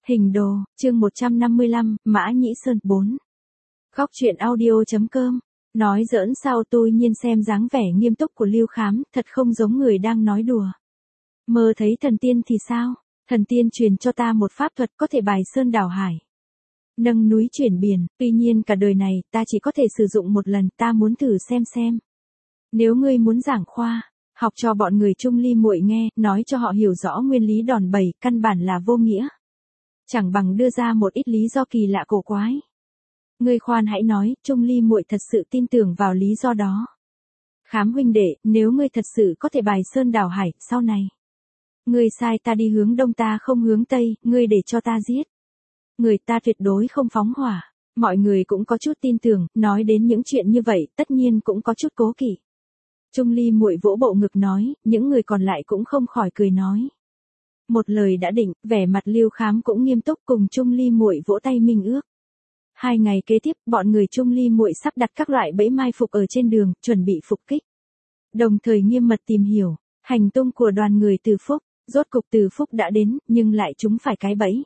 Hình đồ, chương 155, Mã Nhĩ Sơn 4. Góc truyện audio.com. Nói giỡn sao tôi nhiên xem dáng vẻ nghiêm túc của Lưu Khám, thật không giống người đang nói đùa. Mơ thấy thần tiên thì sao? Thần tiên truyền cho ta một pháp thuật có thể bài sơn đảo hải, nâng núi chuyển biển, tuy nhiên cả đời này ta chỉ có thể sử dụng một lần, ta muốn thử xem. Nếu ngươi muốn giảng khoa, học cho bọn người Trung Ly muội nghe, nói cho họ hiểu rõ nguyên lý đòn bẩy, căn bản là vô nghĩa. Chẳng bằng đưa ra một ít lý do kỳ lạ cổ quái. Ngươi khoan hãy nói, Trung Ly muội thật sự tin tưởng vào lý do đó. Khám huynh đệ, nếu ngươi thật sự có thể bài sơn đảo hải, sau này ngươi sai ta đi hướng đông ta không hướng tây, ngươi để cho ta giết. Người ta tuyệt đối không phóng hỏa. Mọi người cũng có chút tin tưởng, nói đến những chuyện như vậy, tất nhiên cũng có chút cố kỵ. Trung Ly muội vỗ bộ ngực nói, những người còn lại cũng không khỏi cười nói. Một lời đã định, vẻ mặt Lưu Khám cũng nghiêm túc, cùng Trung Ly muội vỗ tay minh ước. 2 ngày kế tiếp, bọn người Trung Ly muội sắp đặt các loại bẫy mai phục ở trên đường, chuẩn bị phục kích. Đồng thời nghiêm mật tìm hiểu hành tung của đoàn người Từ Phúc. Rốt cục Từ Phúc đã đến, nhưng lại trúng phải cái bẫy.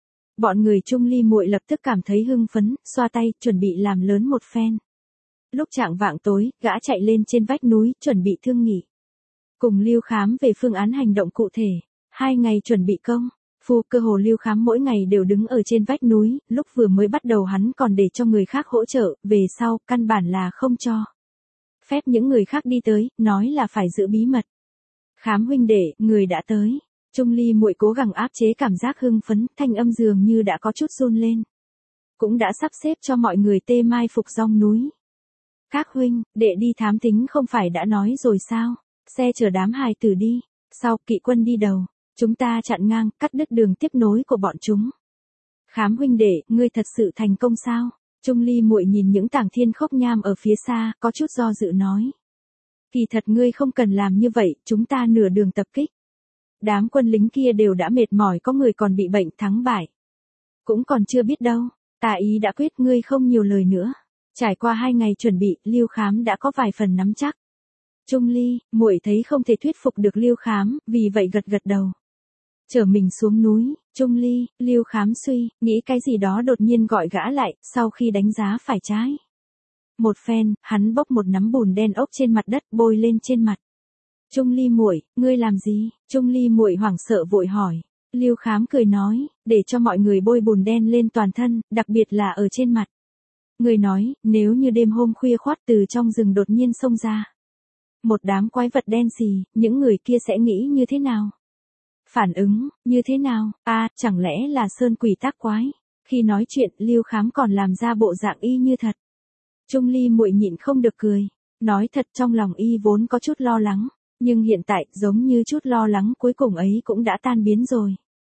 Bọn người Trung Ly muội lập tức cảm thấy hưng phấn, xoa tay, chuẩn bị làm lớn một phen. Lúc chạng vạng tối, gã chạy lên trên vách núi, chuẩn bị thương nghị cùng Lưu Khám về phương án hành động cụ thể. 2 ngày chuẩn bị công phu, cơ hồ Lưu Khám mỗi ngày đều đứng ở trên vách núi, lúc vừa mới bắt đầu hắn còn để cho người khác hỗ trợ, về sau, căn bản là không cho phép những người khác đi tới, nói là phải giữ bí mật. Khám huynh đệ, người đã tới. Trung Ly muội cố gắng áp chế cảm giác hưng phấn, thanh âm dường như đã có chút run lên. Cũng đã sắp xếp cho mọi người tê mai phục dòng núi. Các huynh, đệ đi thám thính không phải đã nói rồi sao? Xe chở đám hài tử đi. Sau, kỵ quân đi đầu. Chúng ta chặn ngang, cắt đứt đường tiếp nối của bọn chúng. Khám huynh đệ, ngươi thật sự thành công sao? Trung Ly muội nhìn những tảng thiên khốc nham ở phía xa, có chút do dự nói. Kỳ thật ngươi không cần làm như vậy, chúng ta nửa đường tập kích. Đám quân lính kia đều đã mệt mỏi, có người còn bị bệnh, thắng bại cũng còn chưa biết đâu. Ta ý đã quyết, ngươi không nhiều lời nữa. Trải qua 2 ngày chuẩn bị, Lưu Khám đã có vài phần nắm chắc. Trung Ly muội thấy không thể thuyết phục được Lưu Khám, vì vậy gật gật đầu. Chở mình xuống núi. Trung Ly, Lưu Khám suy nghĩ cái gì đó, đột nhiên gọi gã lại, sau khi đánh giá phải trái một phen, hắn bốc một nắm bùn đen ốc trên mặt đất, bôi lên trên mặt. Trung Ly muội, ngươi làm gì? Trung Ly muội hoảng sợ vội hỏi. Lưu Khám cười nói, để cho mọi người bôi bùn đen lên toàn thân, đặc biệt là ở trên mặt. Người nói, nếu như đêm hôm khuya khoắt từ trong rừng đột nhiên xông ra một đám quái vật đen xì, những người kia sẽ nghĩ như thế nào? Phản ứng như thế nào? Chẳng lẽ là sơn quỷ tác quái? Khi nói chuyện, Lưu Khám còn làm ra bộ dạng y như thật. Trung Ly muội nhịn không được cười. Nói thật, trong lòng y vốn có chút lo lắng, nhưng hiện tại, giống như chút lo lắng cuối cùng ấy cũng đã tan biến rồi.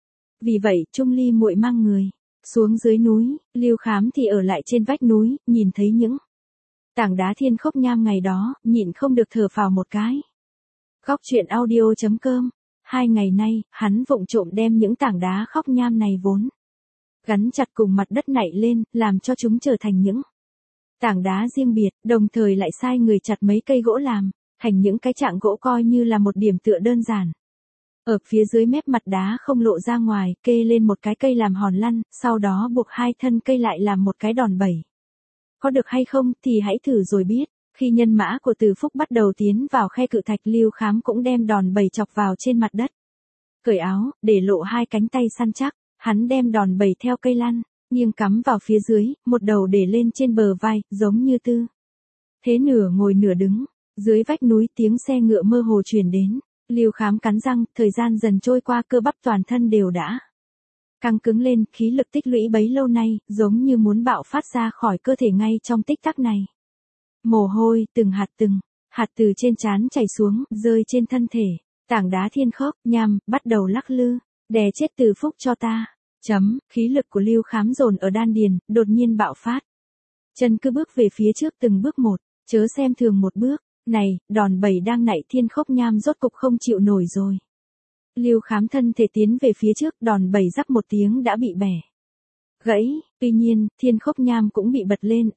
Vì vậy, Trung Ly muội mang người xuống dưới núi, Lưu Khám thì ở lại trên vách núi, nhìn thấy những tảng đá thiên khốc nham ngày đó, nhịn không được thở phào một cái. Góc truyện audio.com. 2 ngày nay, hắn vụng trộm đem những tảng đá khóc nham này vốn gắn chặt cùng mặt đất nảy lên, làm cho chúng trở thành những tảng đá riêng biệt, đồng thời lại sai người chặt mấy cây gỗ làm thành những cái trạng gỗ coi như là một điểm tựa đơn giản. Ở phía dưới mép mặt đá không lộ ra ngoài, kê lên một cái cây làm hòn lăn, sau đó buộc 2 thân cây lại làm một cái đòn bẩy. Có được hay không thì hãy thử rồi biết. Khi nhân mã của Từ Phúc bắt đầu tiến vào khe cự thạch, Lưu Khám cũng đem đòn bẩy chọc vào trên mặt đất. Cởi áo, để lộ 2 cánh tay săn chắc, hắn đem đòn bẩy theo cây lăn, nghiêng cắm vào phía dưới, một đầu để lên trên bờ vai, giống như tư thế nửa ngồi nửa đứng. Dưới vách núi tiếng xe ngựa mơ hồ truyền đến. Lưu Khám cắn răng, thời gian dần trôi qua, cơ bắp toàn thân đều đã căng cứng lên, khí lực tích lũy bấy lâu nay, giống như muốn bạo phát ra khỏi cơ thể ngay trong tích tắc này. Mồ hôi, từng hạt từ trên trán chảy xuống, rơi trên thân thể. Tảng đá thiên khốc nham bắt đầu lắc lư, đè chết Từ Phúc cho ta. Khí lực của Lưu Khám dồn ở đan điền, đột nhiên bạo phát. Chân cứ bước về phía trước từng bước một, chớ xem thường một bước. Này, đòn bẩy đang nảy thiên khốc nham rốt cục không chịu nổi rồi. Lưu Khám thân thể tiến về phía trước, đòn bẩy rắc một tiếng đã bị bẻ gãy, tuy nhiên, thiên khốc nham cũng bị bật lên,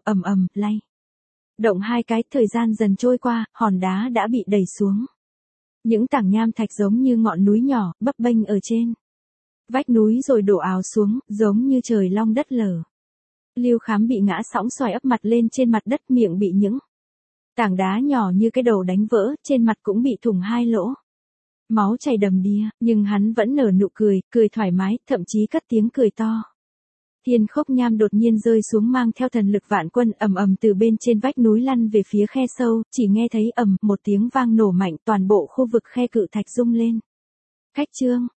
lay động 2 cái, thời gian dần trôi qua, hòn đá đã bị đẩy xuống. Những tảng nham thạch giống như ngọn núi nhỏ, bấp bênh ở trên Vách núi rồi đổ ào xuống, giống như trời long đất lở. Lưu Khám bị ngã sõng xoài ấp mặt lên trên mặt đất, miệng bị những tảng đá nhỏ như cái đầu đánh vỡ, trên mặt cũng bị thủng 2 lỗ. Máu chảy đầm đìa, nhưng hắn vẫn nở nụ cười, cười thoải mái, thậm chí cất tiếng cười to. Thiên Khốc Nham đột nhiên rơi xuống mang theo thần lực vạn quân ầm ầm từ bên trên vách núi lăn về phía khe sâu, chỉ nghe thấy ầm một tiếng vang nổ mạnh, toàn bộ khu vực khe cự thạch rung lên. Khách chương